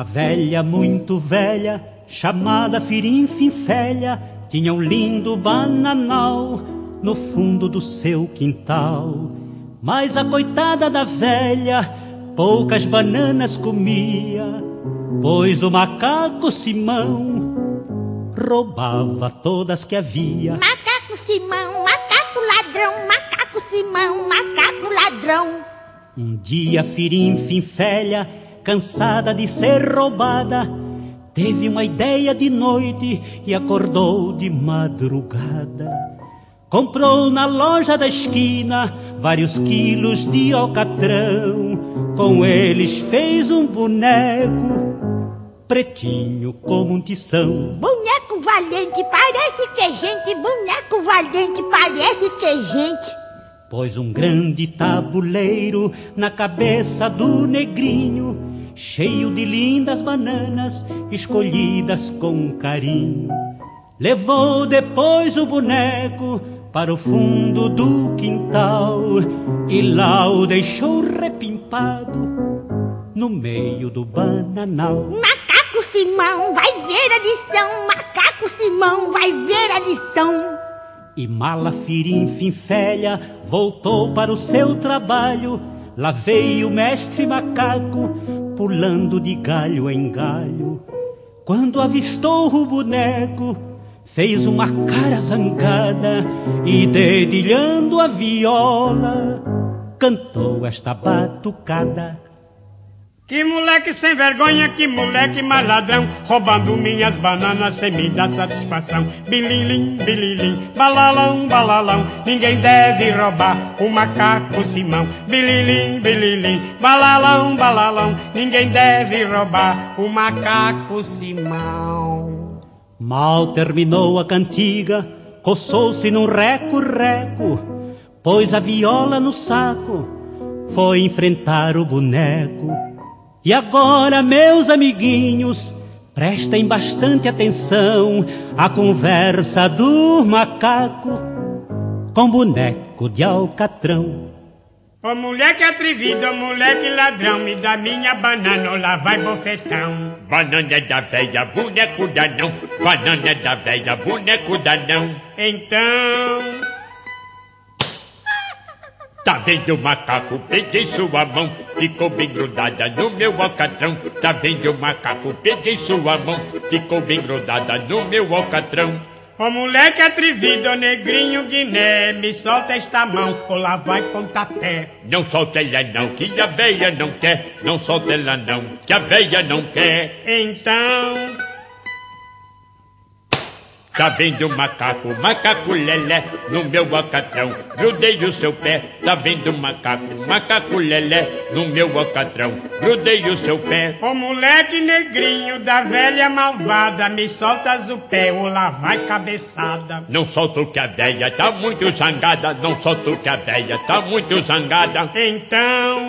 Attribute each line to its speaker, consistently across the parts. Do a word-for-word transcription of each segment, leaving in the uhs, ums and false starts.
Speaker 1: velha, muito velha, chamada Firim-Finfélia, tinha um lindo bananal no fundo do seu quintal. Mas a coitada da velha poucas bananas comia, pois o macaco Simão roubava todas que havia.
Speaker 2: Macaco Simão, macaco ladrão, macaco Simão, macaco ladrão.
Speaker 1: Um dia Firim-Finfélia, cansada de ser roubada, teve uma ideia de noite e acordou de madrugada. Comprou na loja da esquina vários quilos de alcatrão, com eles fez um boneco pretinho como um tição.
Speaker 2: Boneco valente, parece que é gente, boneco valente, parece que é gente.
Speaker 1: Pôs um grande tabuleiro na cabeça do negrinho, cheio de lindas bananas escolhidas com carinho. Levou depois o boneco para o fundo do quintal e lá o deixou repimpado no meio do bananal.
Speaker 2: Macaco Simão vai ver a lição, macaco Simão vai ver a lição.
Speaker 1: E mala Firim-Finfélia voltou para o seu trabalho. Lá veio o mestre macaco pulando de galho em galho. Quando avistou o boneco, fez uma cara zangada e, dedilhando a viola, cantou esta batucada.
Speaker 3: Que moleque sem vergonha, que moleque maladrão, roubando minhas bananas sem me dar satisfação. Bililim, bililim, balalão, balalão, ninguém deve roubar o macaco Simão. Bililim, bililim, balalão, balalão, ninguém deve roubar o macaco Simão.
Speaker 1: Mal terminou a cantiga, coçou-se num reco-reco, pôs a viola no saco, foi enfrentar o boneco. E agora, meus amiguinhos, prestem bastante atenção à conversa do macaco com boneco de alcatrão.
Speaker 3: Ô moleque atrevido, ô moleque ladrão, me dá minha banana ou lá vai bofetão.
Speaker 4: Banana da velha, boneco da não. Banana da velha, boneco da não.
Speaker 3: Então...
Speaker 4: Tá vendo o macaco? Peguei sua mão, ficou bem grudada no meu alcatrão. Tá vendo o macaco? Peguei sua mão, ficou bem grudada no meu alcatrão.
Speaker 3: Ô moleque atrevido, ô negrinho Guiné, me solta esta mão, ou lá vai pontapé.
Speaker 4: Não solta ela não, que a veia não quer. Não solta ela não, que a veia não quer.
Speaker 3: Então...
Speaker 4: Tá vendo o macaco, macaco lelé, no meu alcatrão, grudei o seu pé. Tá vendo o macaco, macaco lelé, no meu alcatrão, grudei o seu pé.
Speaker 3: Ô moleque negrinho da velha malvada, me soltas o pé ou lá vai cabeçada.
Speaker 4: Não solto que a velha tá muito zangada, não solto que a velha tá muito zangada.
Speaker 3: Então...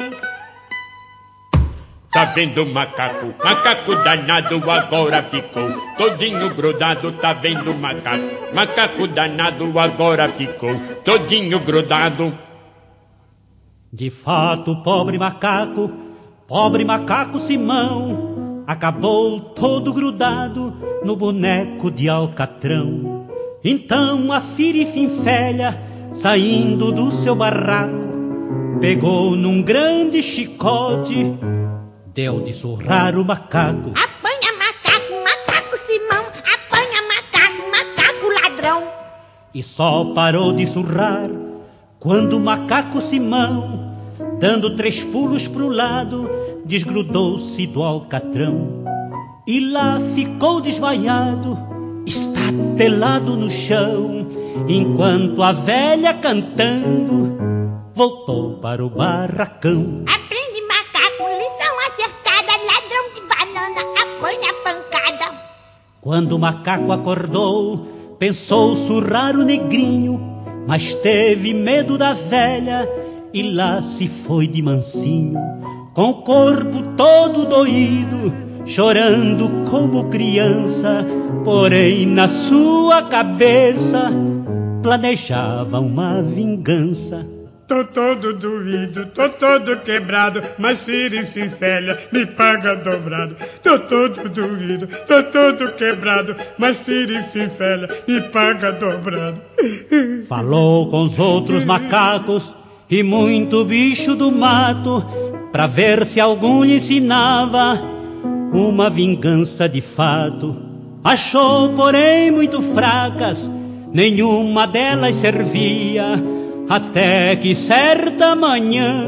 Speaker 4: Tá vendo o macaco, macaco danado agora ficou todinho grudado. Tá vendo o macaco, macaco danado agora ficou todinho grudado.
Speaker 1: De fato, o pobre macaco, pobre macaco Simão, acabou todo grudado no boneco de alcatrão. Então a Firim-Finfélia, saindo do seu barraco, pegou num grande chicote, deu de surrar o macaco.
Speaker 2: Apanha macaco, macaco Simão, apanha macaco, macaco ladrão.
Speaker 1: E só parou de surrar quando o macaco Simão, dando três pulos pro lado, desgrudou-se do alcatrão. E lá ficou desmaiado, estatelado no chão, enquanto a velha cantando voltou para o barracão.
Speaker 2: Aprende macaco, lição acertada, ladrão de banana, apanha pancada.
Speaker 1: Quando o macaco acordou, pensou surrar o negrinho, mas teve medo da velha e lá se foi de mansinho, com o corpo todo doído, chorando como criança, porém na sua cabeça planejava uma vingança.
Speaker 3: Tô todo doído, tô todo quebrado, mas filho e finfélia me paga dobrado. Tô todo doído, tô todo quebrado, mas filho e finfélia me paga dobrado.
Speaker 1: Falou com os outros macacos e muito bicho do mato, pra ver se algum lhe ensinava uma vingança de fato. Achou, porém, muito fracas, nenhuma delas servia, até que certa manhã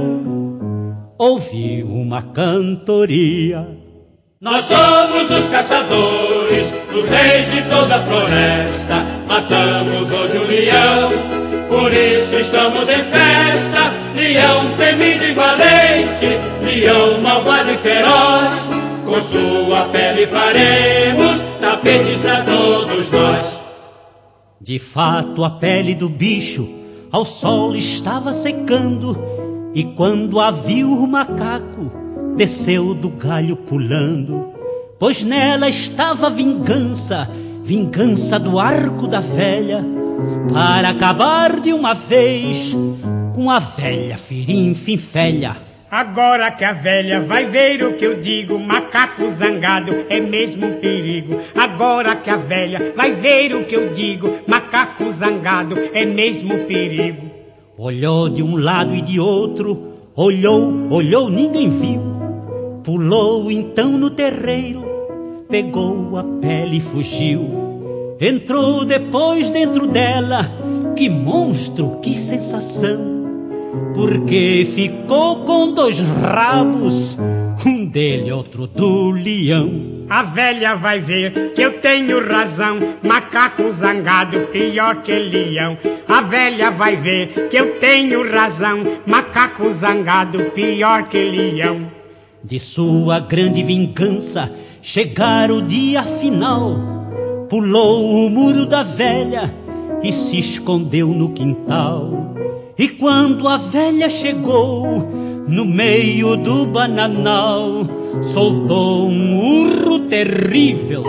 Speaker 1: ouvi uma cantoria.
Speaker 4: Nós somos os caçadores, os reis de toda a floresta. Matamos hoje o leão, por isso estamos em festa. Leão temido e valente, leão malvado e feroz. Com sua pele faremos tapetes pra todos nós.
Speaker 1: De fato, a pele do bicho ao sol estava secando, e quando a viu o macaco, desceu do galho pulando, pois nela estava a vingança, vingança do arco da velha, para acabar de uma vez com a velha firim-finfélia.
Speaker 3: Agora que a velha vai ver o que eu digo, macaco zangado é mesmo um perigo. Agora que a velha vai ver o que eu digo, macaco zangado é mesmo um perigo.
Speaker 1: Olhou de um lado e de outro, olhou, olhou, ninguém viu. Pulou então no terreiro, pegou a pele e fugiu. Entrou depois dentro dela, que monstro, que sensação! Porque ficou com dois rabos, um dele, outro do leão.
Speaker 3: A velha vai ver que eu tenho razão, macaco zangado pior que leão. A velha vai ver que eu tenho razão, macaco zangado pior que leão.
Speaker 1: De sua grande vingança chegar o dia final, pulou o muro da velha e se escondeu no quintal. E quando a velha chegou no meio do bananal, soltou um urro terrível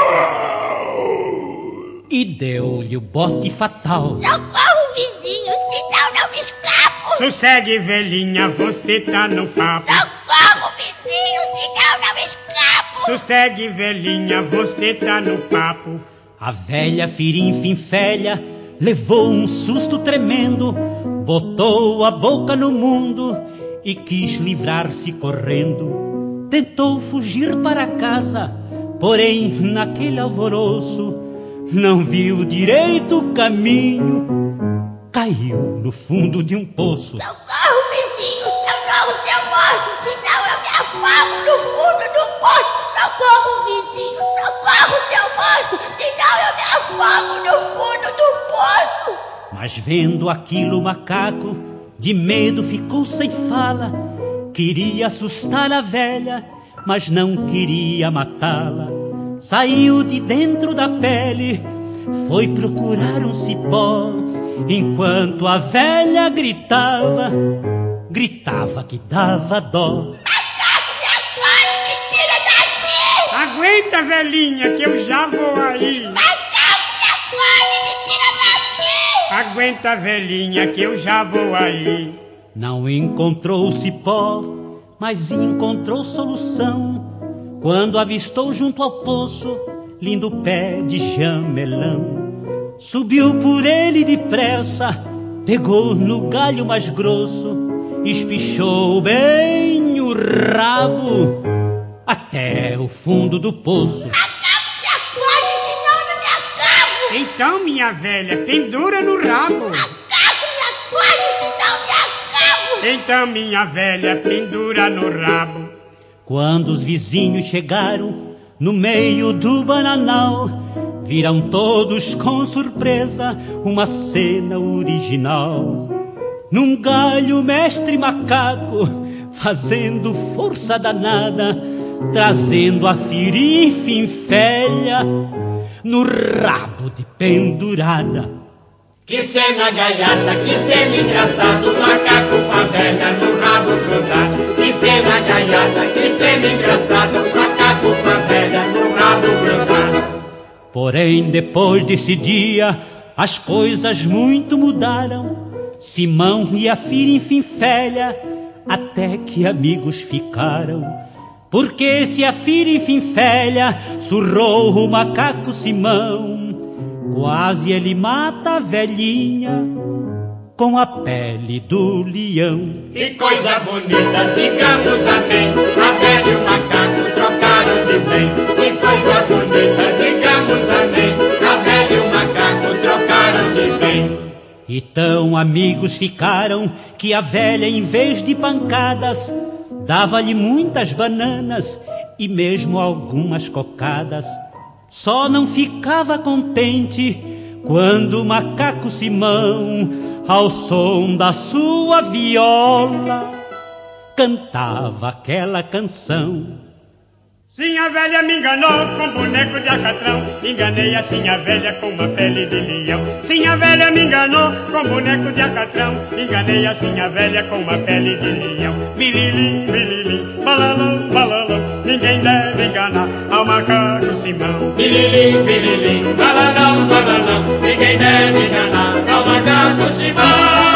Speaker 1: e deu-lhe o bote fatal.
Speaker 2: Socorro, vizinho, senão não me escapo.
Speaker 3: Sossegue, velhinha, você tá no papo.
Speaker 2: Socorro, vizinho, senão não me escapo.
Speaker 3: Sossegue, velhinha, você tá no papo.
Speaker 1: A velha firim-finfélia levou um susto tremendo, botou a boca no mundo e quis livrar-se correndo. Tentou fugir para casa, porém naquele alvoroço não viu direito o caminho, caiu no fundo de um poço.
Speaker 2: Socorro, vizinho, socorro, seu morto, senão eu me afogo no fundo do poço. Socorro, vizinho, socorro, seu moço, senão eu me afogo no fundo do poço.
Speaker 1: Mas vendo aquilo o macaco, de medo ficou sem fala. Queria assustar a velha, mas não queria matá-la. Saiu de dentro da pele, foi procurar um cipó, enquanto a velha gritava, gritava que dava dó.
Speaker 2: Macaco, me acorde, me tira daqui.
Speaker 3: Aguenta, velhinha, que eu já vou aí.
Speaker 2: Macaco, me acorde, me tira daqui.
Speaker 3: Aguenta, velhinha, que eu já vou aí.
Speaker 1: Não encontrou cipó, mas encontrou solução, quando avistou junto ao poço lindo pé de jamelão. Subiu por ele depressa, pegou no galho mais grosso, espichou bem o rabo até o fundo do poço.
Speaker 2: Macaco, me acorde, senão não me acabo.
Speaker 3: Então, minha velha, pendura no rabo.
Speaker 2: Macaco, me acorde, senão me acabo.
Speaker 3: Então, minha velha, pendura no rabo.
Speaker 1: Quando os vizinhos chegaram no meio do bananal, viram todos com surpresa uma cena original. Num galho, mestre macaco, fazendo força danada, trazendo a firim-finfélia no rabo de pendurada.
Speaker 4: Que cena gaiata, que cena engraçada, o macaco com a velha no rabo grudado. Que cena gaiata, que cena engraçada, o macaco com a velha no rabo grudado.
Speaker 1: Porém, depois desse dia, as coisas muito mudaram. Simão e a Firinfinfélia até que amigos ficaram, porque se a Firinfinfélia surrou o macaco Simão, quase ele mata a velhinha com a pele do leão.
Speaker 4: Que coisa bonita, digamos amém, a velha e o macaco trocaram de bem. Que coisa bonita, digamos amém, a velha e o macaco trocaram de bem.
Speaker 1: E tão amigos ficaram que a velha, em vez de pancadas, dava-lhe muitas bananas e mesmo algumas cocadas. Só não ficava contente quando o macaco Simão, ao som da sua viola, cantava aquela canção.
Speaker 3: Sim, a velha me enganou com boneco de alcatrão, enganei assim a velha com uma pele de leão. Sim, a velha me enganou com boneco de alcatrão, enganei assim a velha com uma pele de leão. Bililim, bililim, balalão, balalão, ninguém deve enganar ao macaco Simão.
Speaker 4: Bililim, bililim, balalão, balalão, ninguém deve enganar ao macaco Simão.